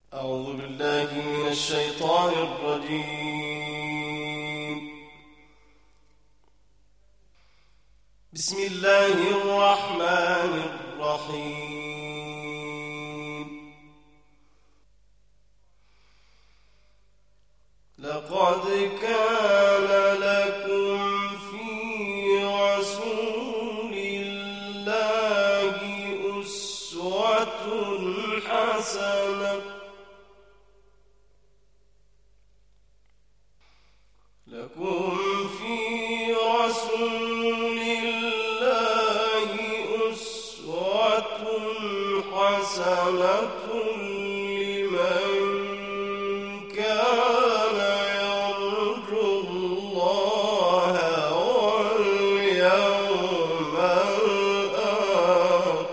أعوذ بالله من الشيطان الرجيم. بسم الله الرحمن الرحيم. لقد كان لكم في رسول الله أسوة حسنة لمن كان يرجو الله واليوم الآخر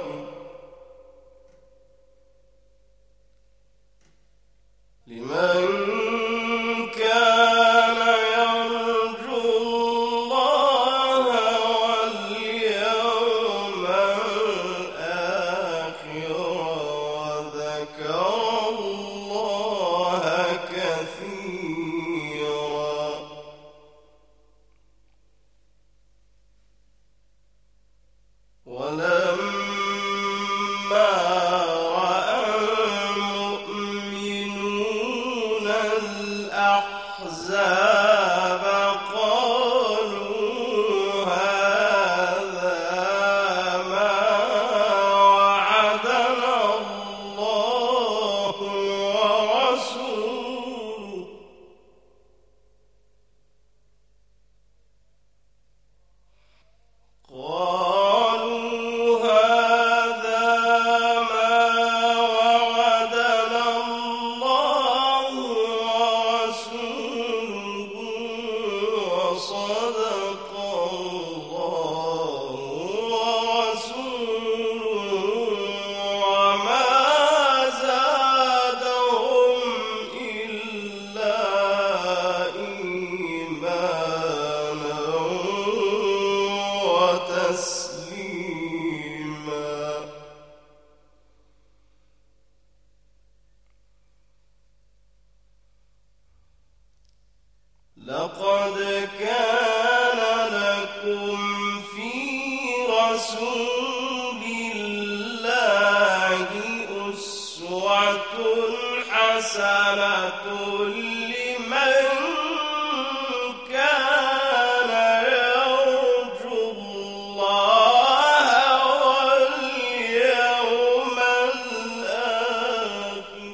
الأحزاب قالوا هذا ما وعدنا الله ورسوله صدق الله ورسوله وما زادهم إلا إيمانا وتسليما. لقد كان لكم في رسول الله أسوة حسنة لمن كان يرجو الله واليوم الآخر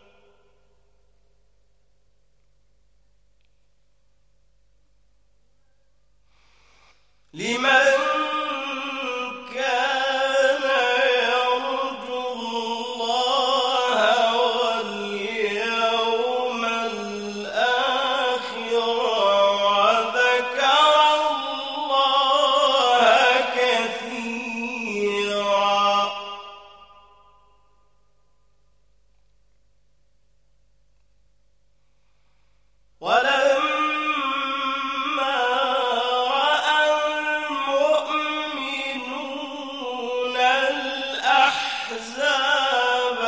لمن كان يرجو الله واليوم الآخر وذكر الله كثيرا. الأحزاب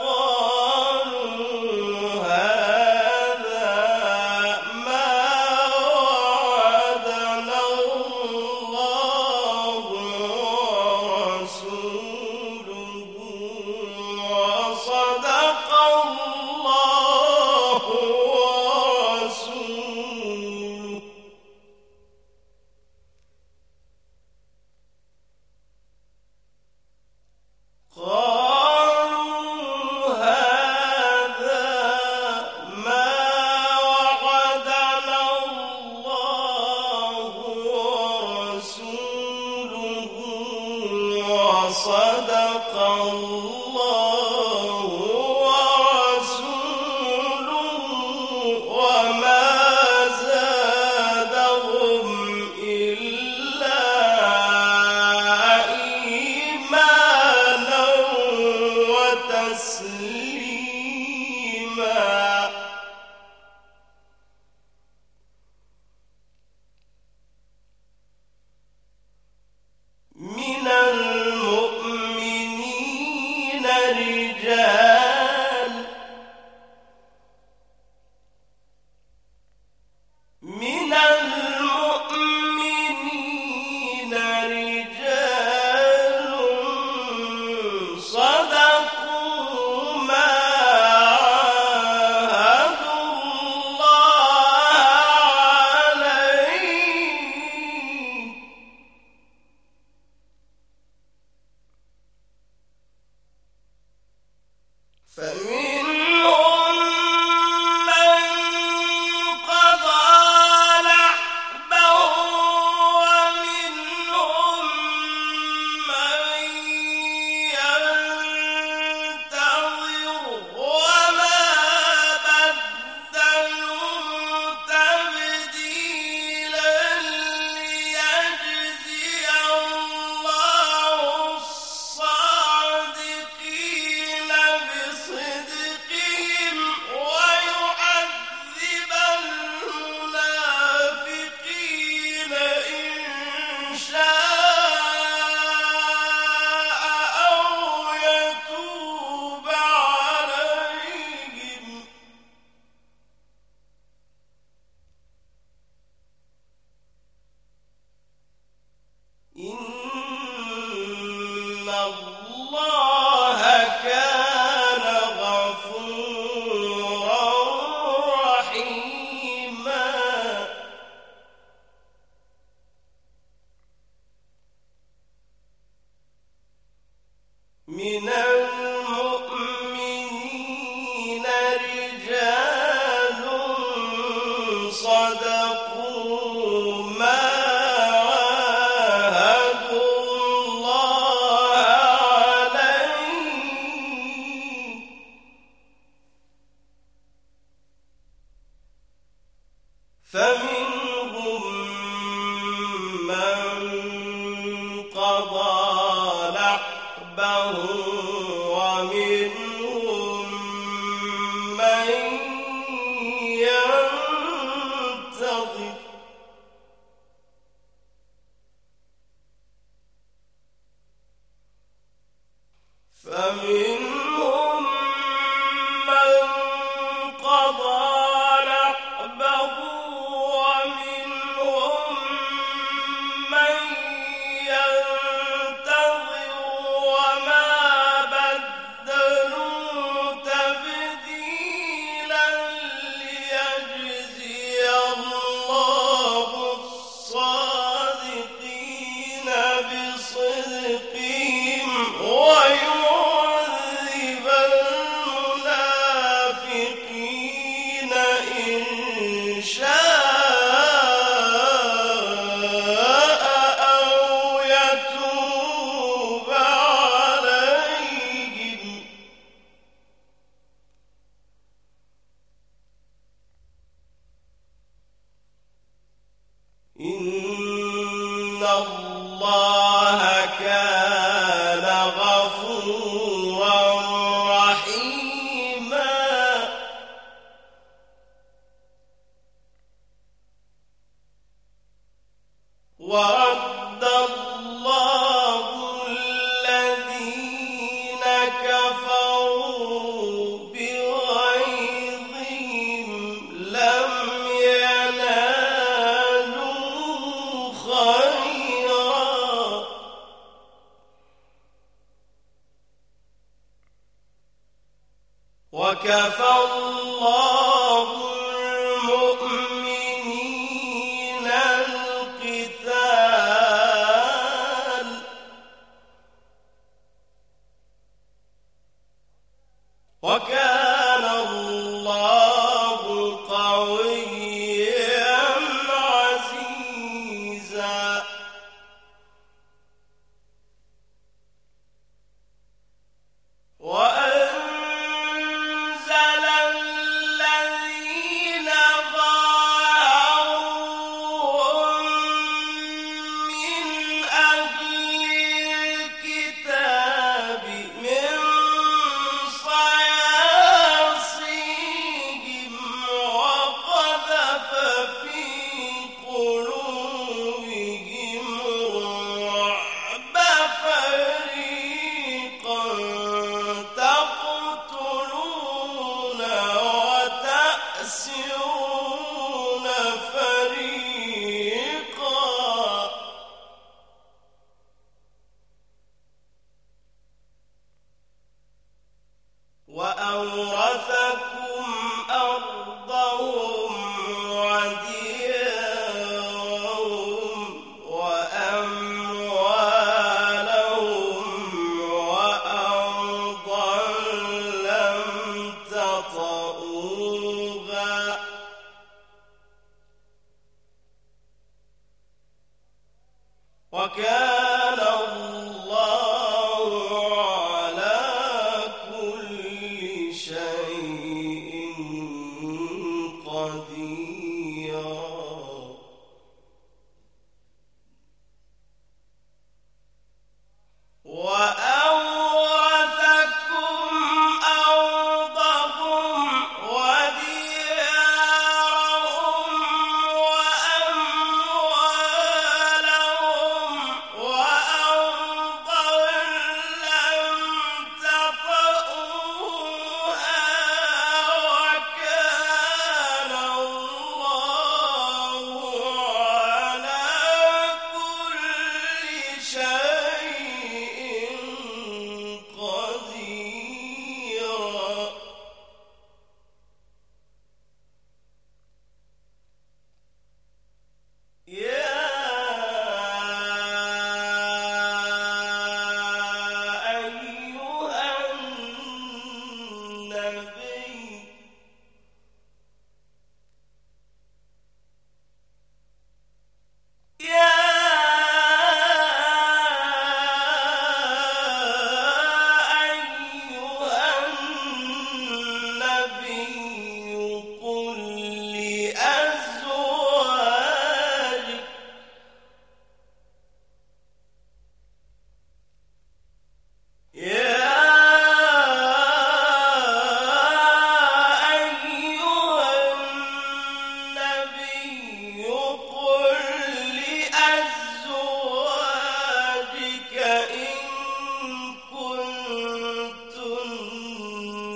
قالوا هذا ما وعدنا الله ورسوله وصدق الله ورسوله صدق الله ورسوله وما زادهم إلا إيمانا وتسليما. من المؤمنين رجال ومنهم من ينتظر فمنهم من قضى نحبه ومنهم من ينتظر وما بدلوا تبديلا ليجزي الله الصادقين بصدقهم ويعذب المنافقين إن شاء أو يتوب عليهم إن الله كان غفورا رحيما ورد الله الذين كفروا بغيظهم لم ينالوا خيرا وكفى الله المؤمنين القتال وكان الله قويا عزيزا وأنزل الذين ظاهروهم من أهل الكتاب من صياصيهم وقذف في قلوبهم الرعب فريقا تقتلون وتأسرون فريقا وأورثكم أرضهم وديارهم وأموالهم وأرضا لم تطئوها وكان الله على كل شيء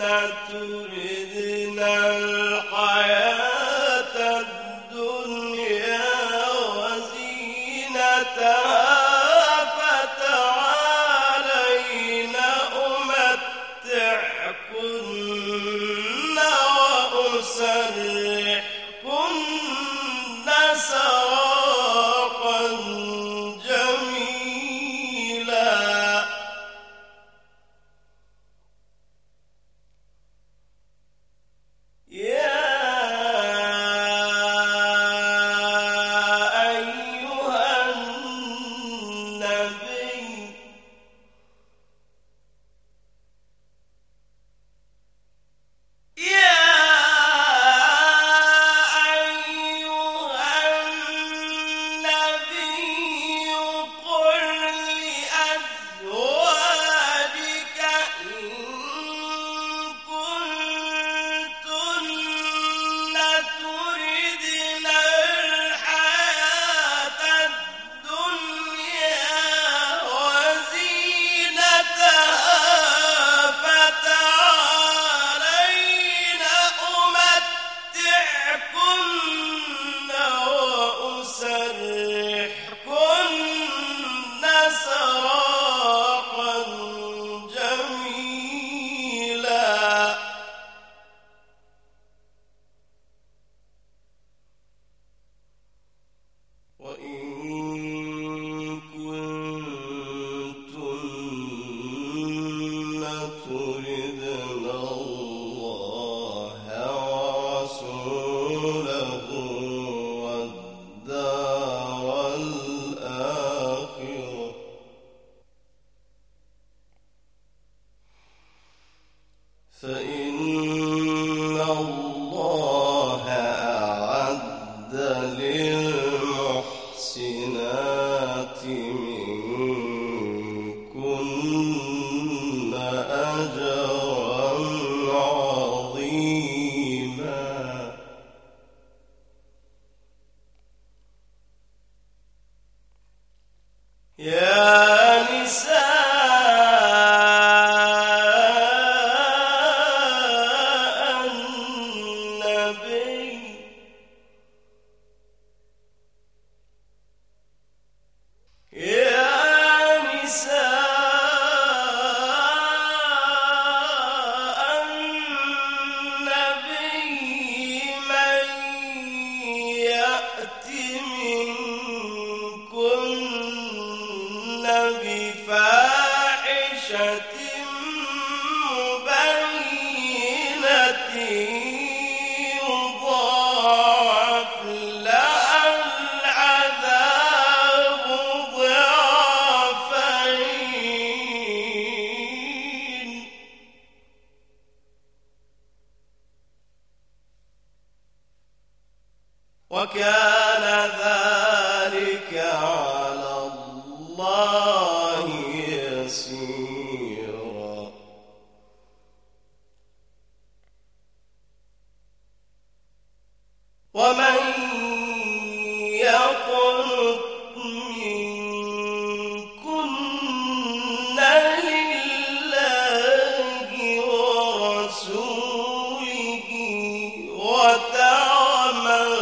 تردن الحياة الدنيا وزينتها فتعالين أمتعكن وأسرحكن سراحا جميلا. فإن الله أعد للمحسنات منكن أجرا عظيما. يا نساء بفاحشة مبينة يضاعف لها العذاب ضعفين، وكان ذلك على الله يسيرا. ومن يقنط منكن لله ورسوله وتعمل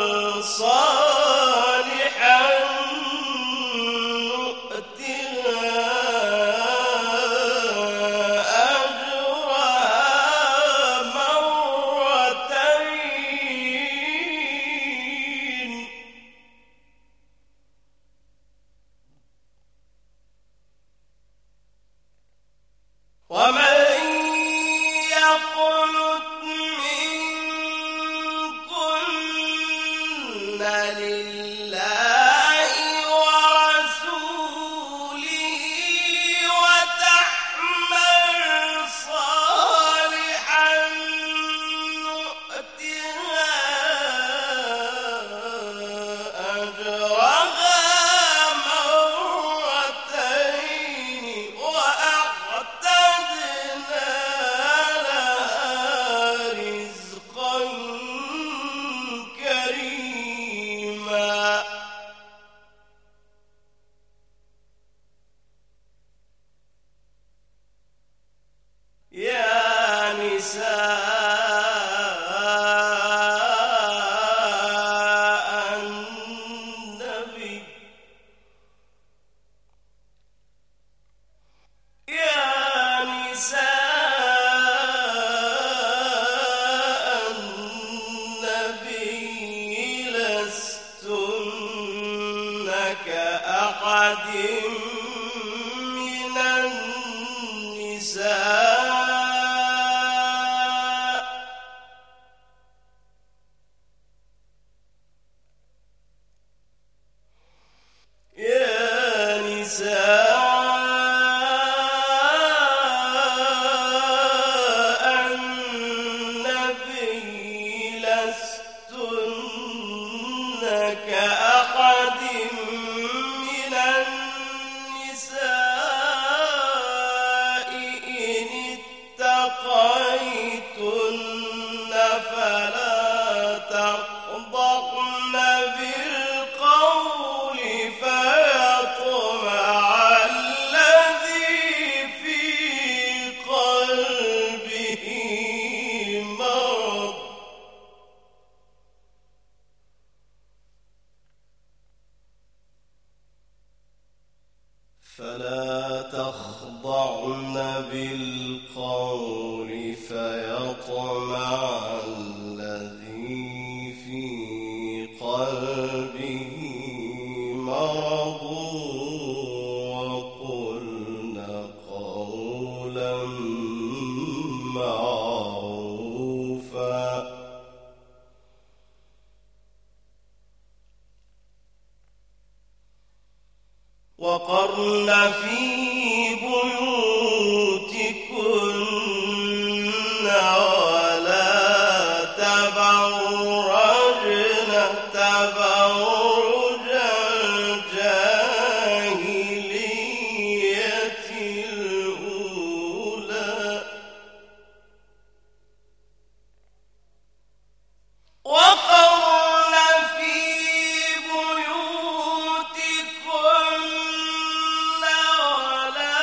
صالحا ومن يقنط منكن لله ورسوله وتعمل صالحا نؤتها أجرها مرتين وأعتدنا لها النبي يا نساء النبي لستن كأحد من النساء كأحد من النساء إن اتقيتن فلا تخضعن بالقول فيطمع الذي في قلبه مرض فلا تخضعن بالقول فيطمع الذي في قلبه مرض وقلن قولا معروفا وقرن في بيوتكن ولا تبرجن تبرج الجاهلية الأولى وقرن في بيوتكن ولا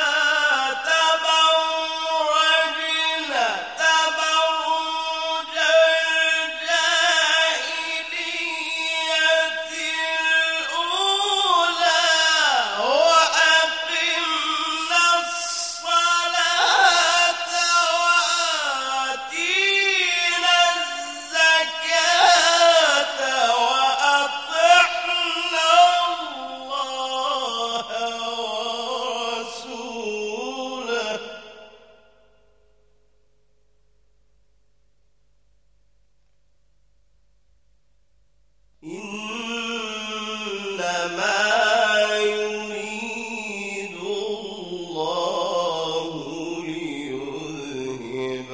تبرجن تبرج الجاهلية الأولى وأقمنا الصلاة وآتينا الزكاة وأطعنا الله ورسوله إنما يريد الله ليذهب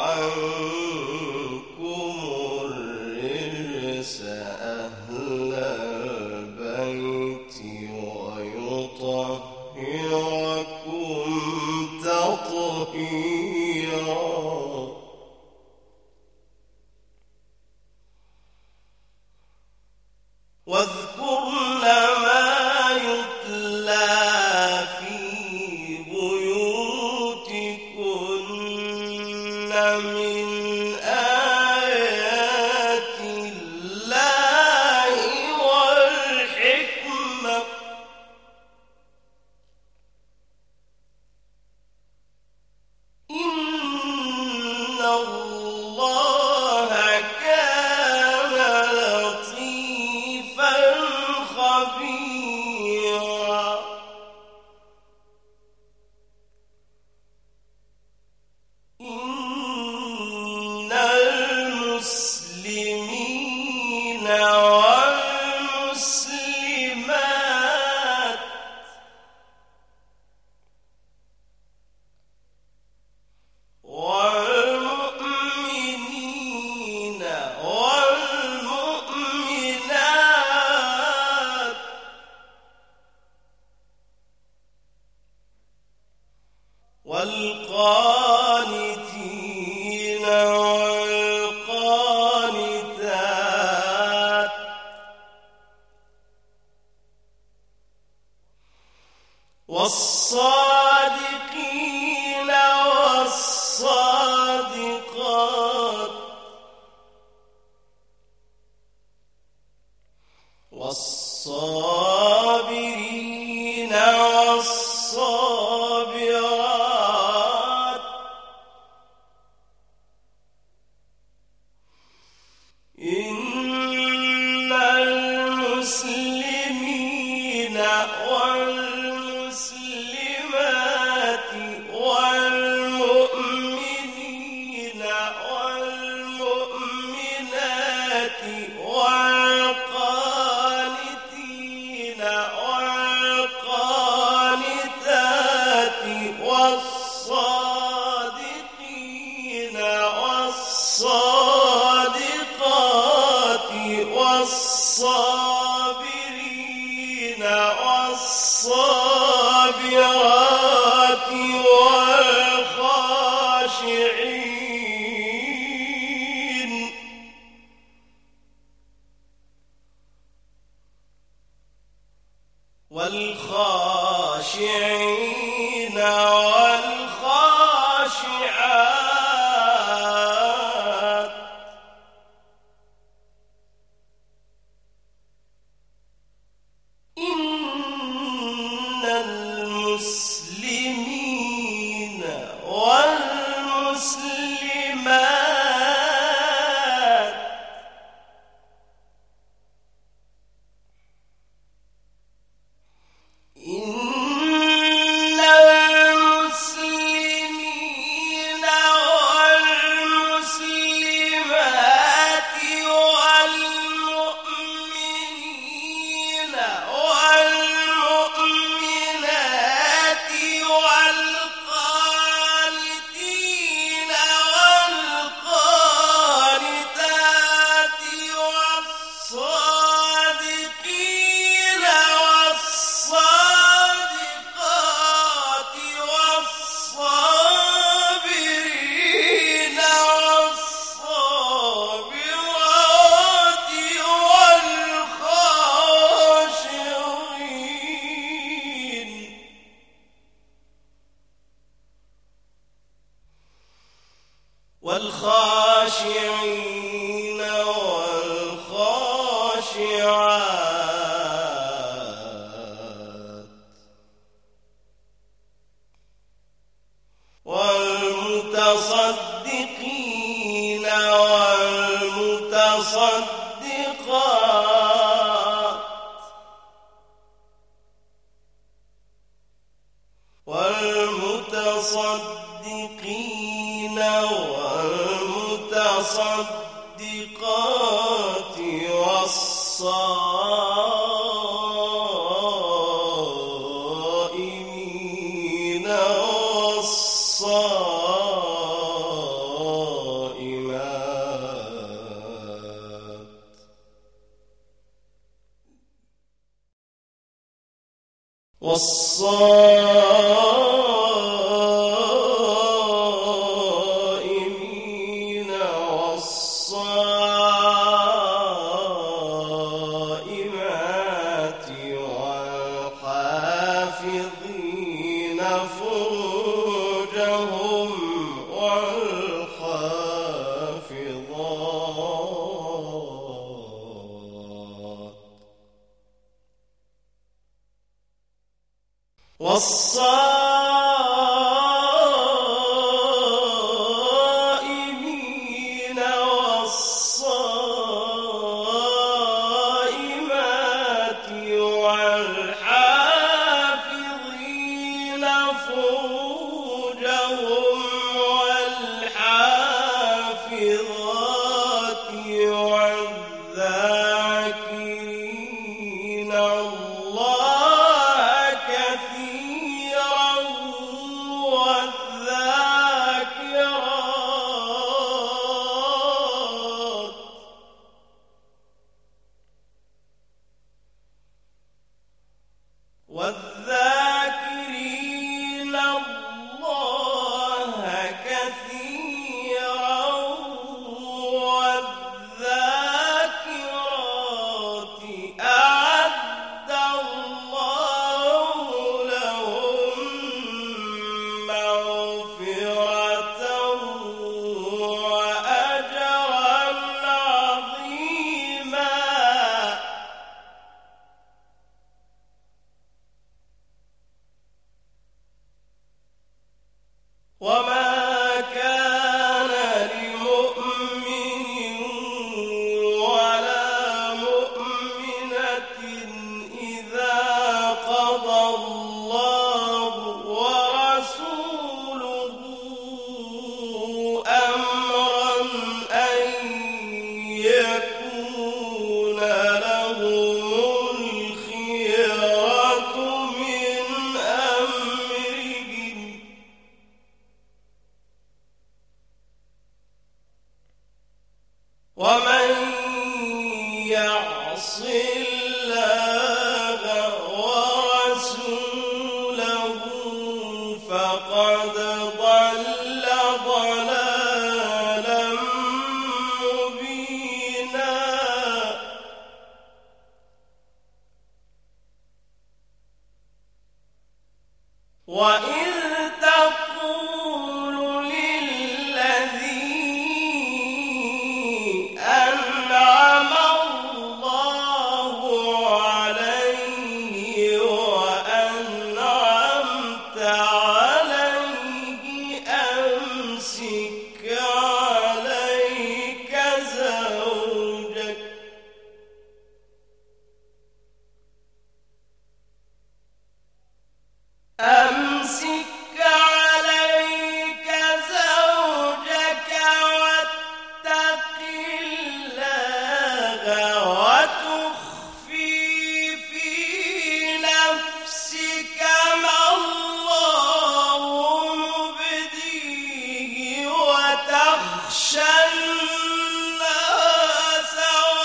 عنكم الرجس أهل البيت ويطهركم تطهيرا واذكرن ما يتلى في بيوتكن من آيات الله والحكمة إن الله كان لطيفا خبيرا إن المسلمين والمسلمات والمؤمنين والمؤمنات والقانتين والصابرين والصابرات إن المسلمين والمسلمات والمؤمنين والمؤمنات والقانتين والقانتات والصادقين والصادقات والصابرين والصابرات والخاشعين والخاشعات إن المسلمين والمسلمات إن المسلمين والمسلمات والمؤمنين والمؤمنات والقانتين والقانتات والصادقين والصادقات والصابرين والصابرات والخاشعين والخاشعات والمتصدقين والمتصدقات والمتصدقين والمتصدقات والصائمين والصائمات والصائمين والصائمات والحافظين فروجهم والحافظات والصائمين عليك زوجك أمسك عليك زوجك واتق الله وتخفي في نفسك ما الله مبديه وتخشى الناس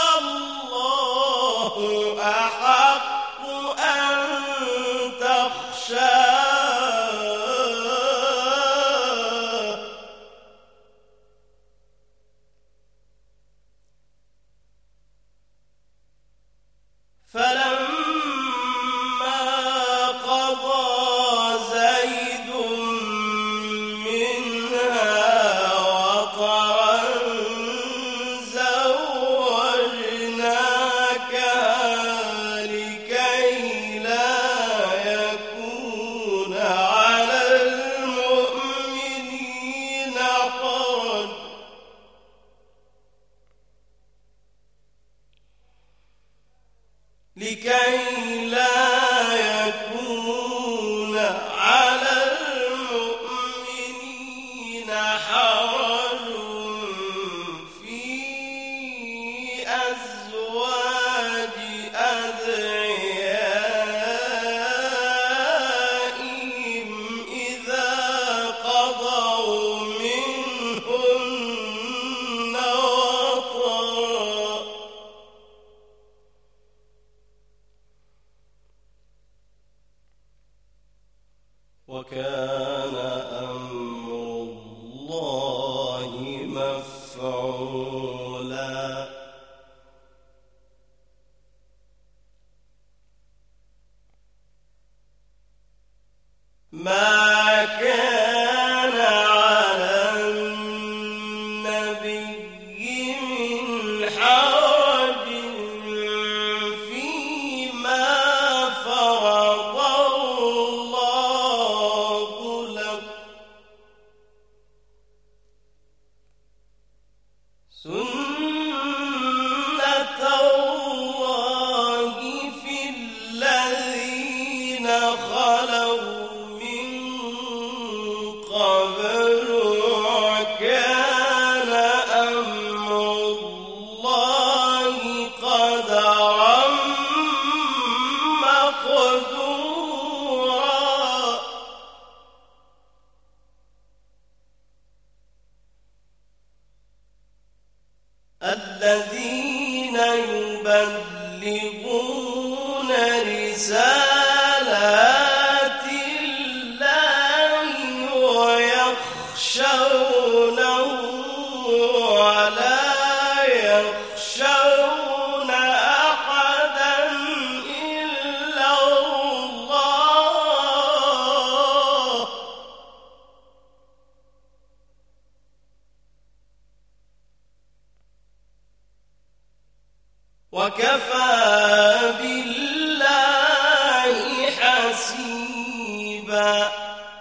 والله أحق أن تخشاه فلما قضى زيد منها وطرا زوجناكها لكي لا يكون على المؤمنين حرج في أزواج أدعيائهم إذا قضوا منهن وطرا وكان أمر الله مفعولا ما كان على النبي من حرج فيما فرض الله له سنة الله في الذين خلوا من قبل وكان أمر الله قدرا مقدورا الذين يبلغون رسالات الله ويخشونه ولا يخشون أحدا إلا الله وكفى بالله حسيبا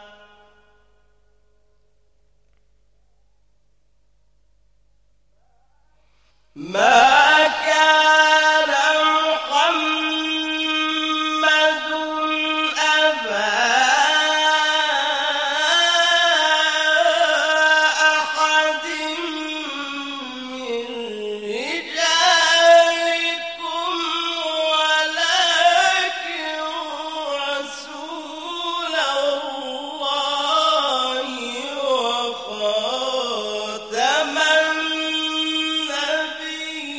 ما كان محمد أبا أحد من رجالكم ولكن رسول الله وخاتم النبيين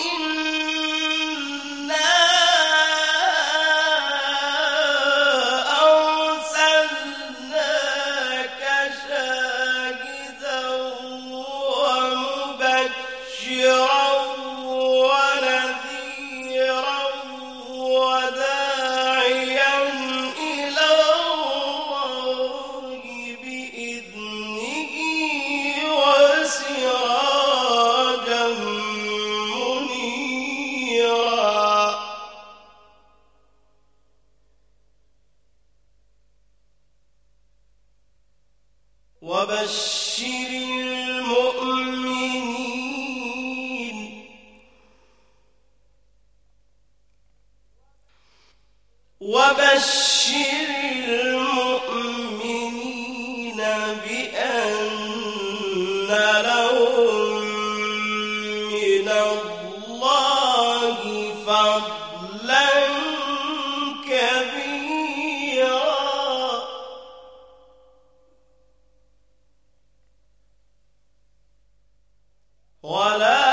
وبشر المؤمنين بأن لهم من الله فضلا كبيرا ولا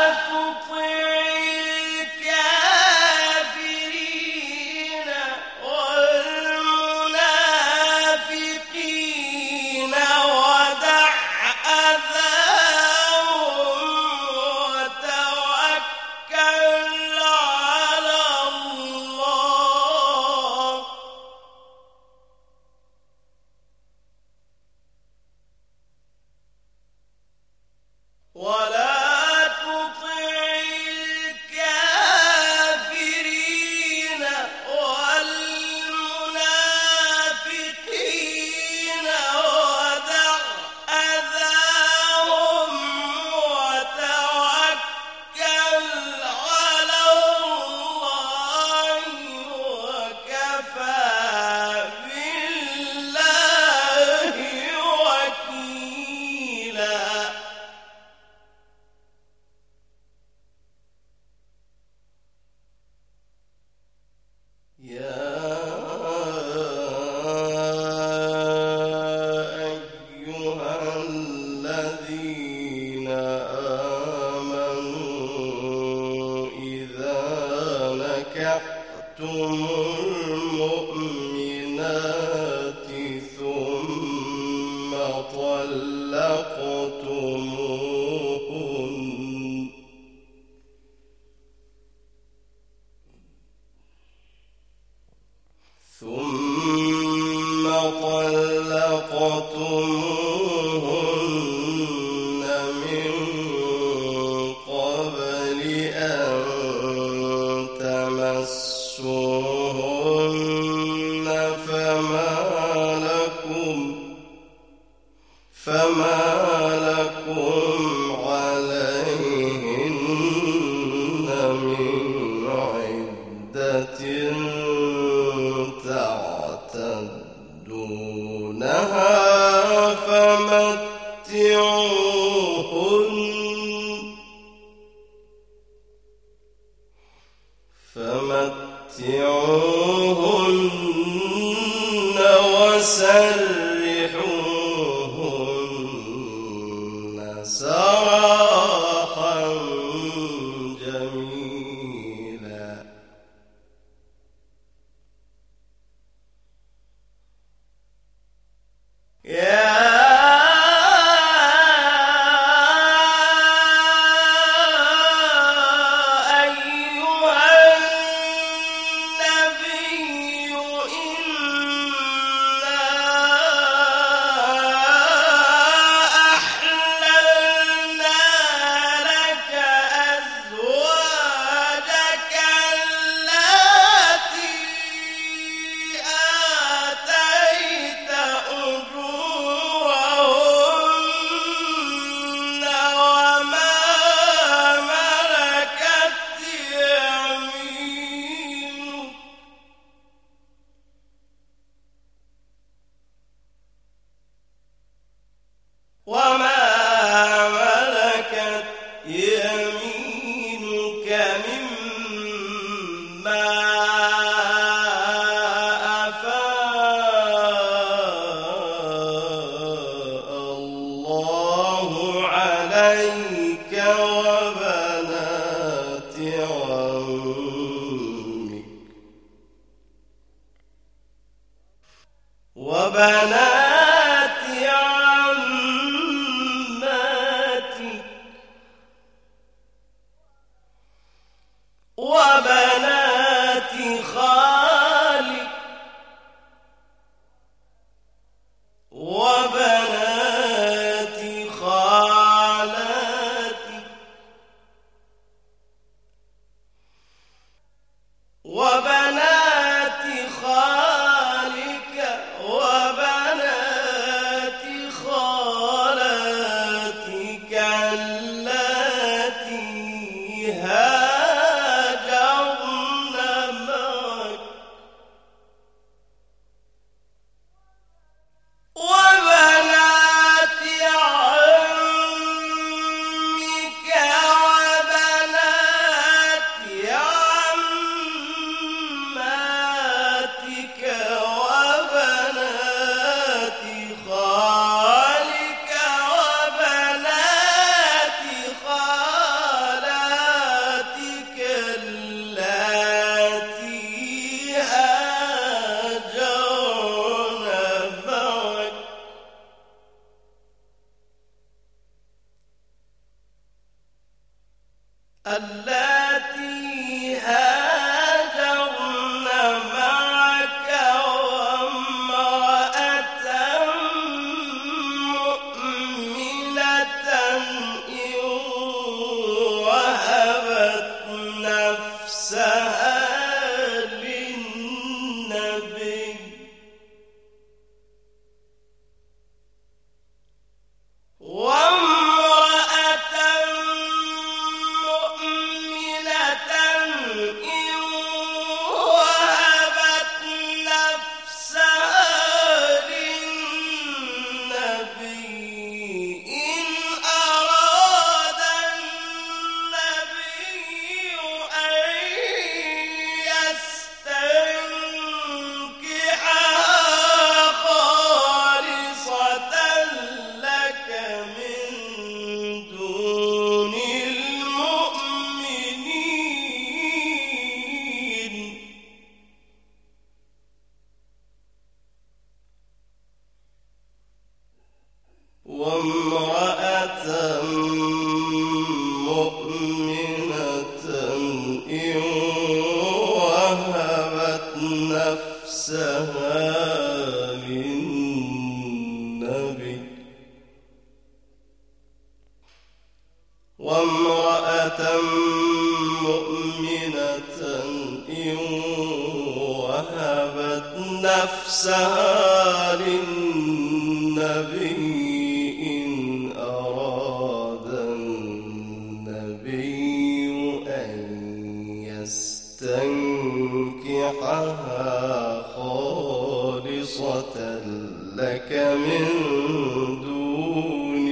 المؤمنات ثم طلقتموهن من قبل أن تمسوهن فما لكم عليهن من عدة تعتدونها فمتعوهن وسرحوهن سراحا جميلا عليك وبنات وبنات عماتك وبنات خالك وبنات خالاتك وبنات خالك وبنات خالاتك اللاتي هاجرن معك وبنات عمك وبنات عماتك وبنات خالك وبنات خالاتك اللاتي هاجرن معك اللاتي هاجرن معك وامرأة مؤمنة إن وهبت نفسها للنبي وامرأة مؤمنة إن وهبت نفسها للنبي إن أراد النبي أن يستنكحها خالصة لك من دون المؤمنين وامرأة مؤمنة إن وهبت نفسها للنبي وامرأة مؤمنة إن وهبت نفسها للنبي إن أراد النبي أن يستنكحها خالصة لك من دون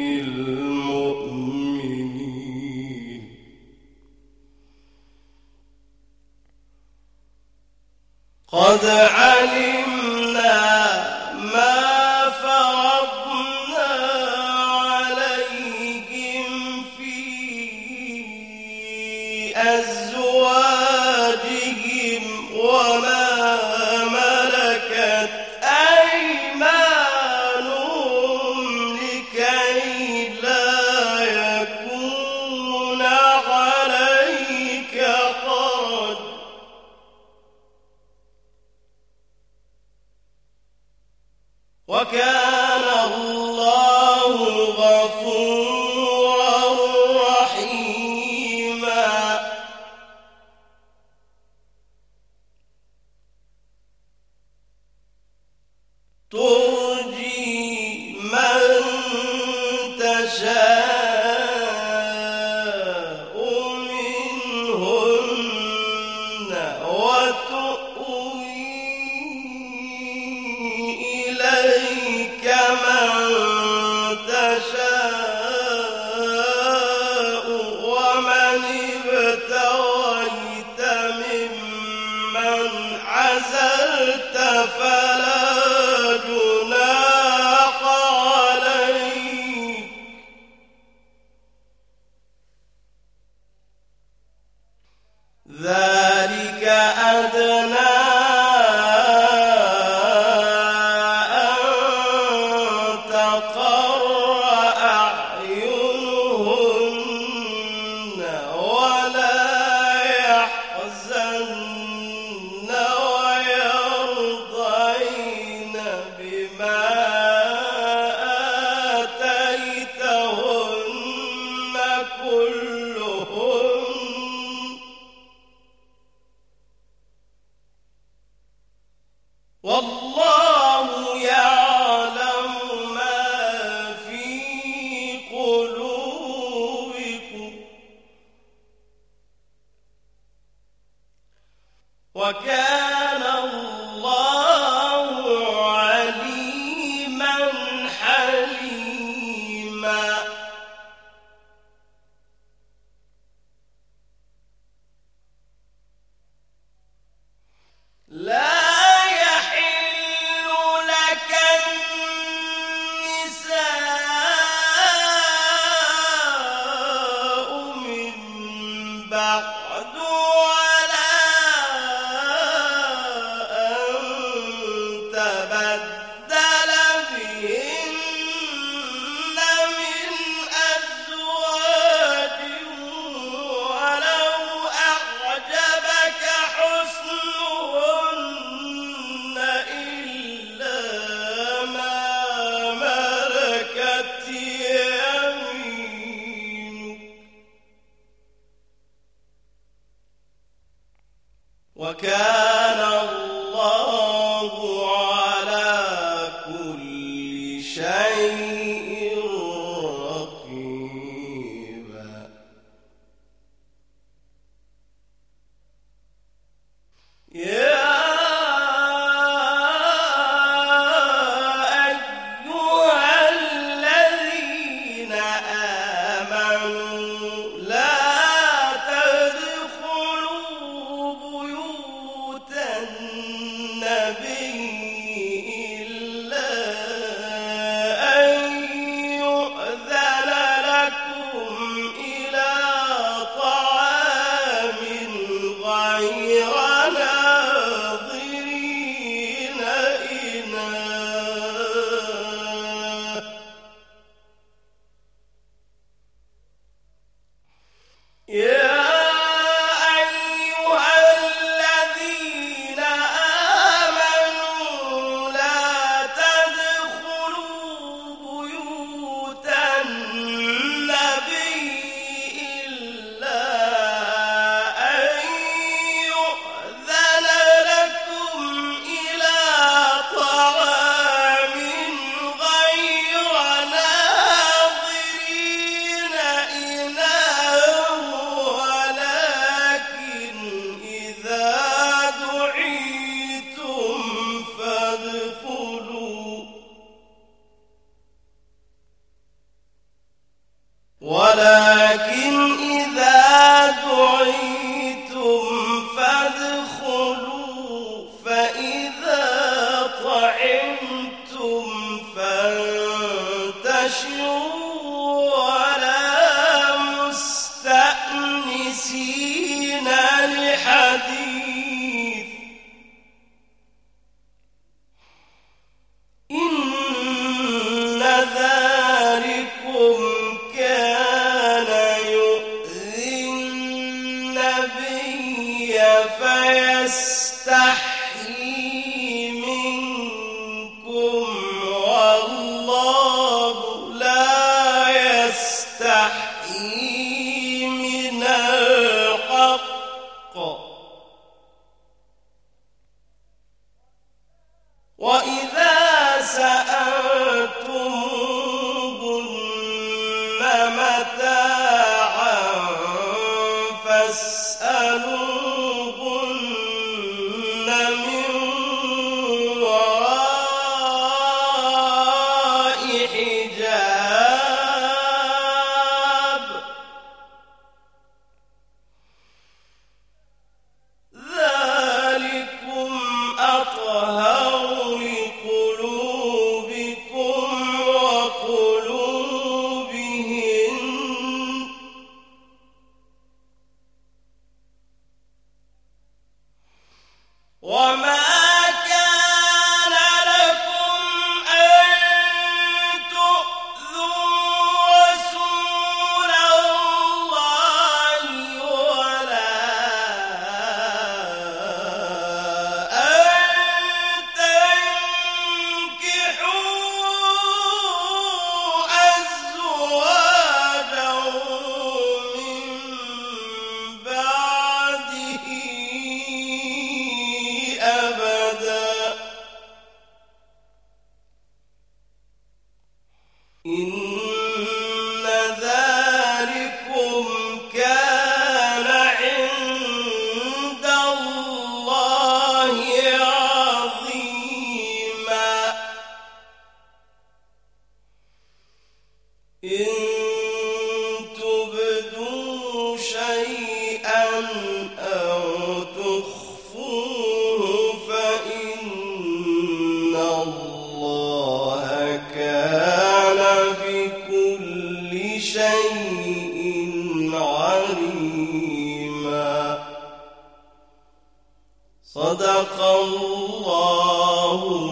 المؤمنين قد علمنا ما فرضنا عليهم في أزواجهم وما ملكت أيمانهم لكي لا يكون عليك حرج وكان الله غفورا رحيما كلهن والله يعلم ما في قلوبكم وكان الله عليما حليما لا وكان الله على كل شيء رقيبا يا أيها الذين آمنوا لا ولكن إذا دعيتم فادخلوا فإذا طعمتم فانتشروا ولا مستأنسين لحديث إن ذلكم فيستحيي منكم والله لا يستحيي من الحق وإذا سألتموهن متاعا فاسألوا صدق الله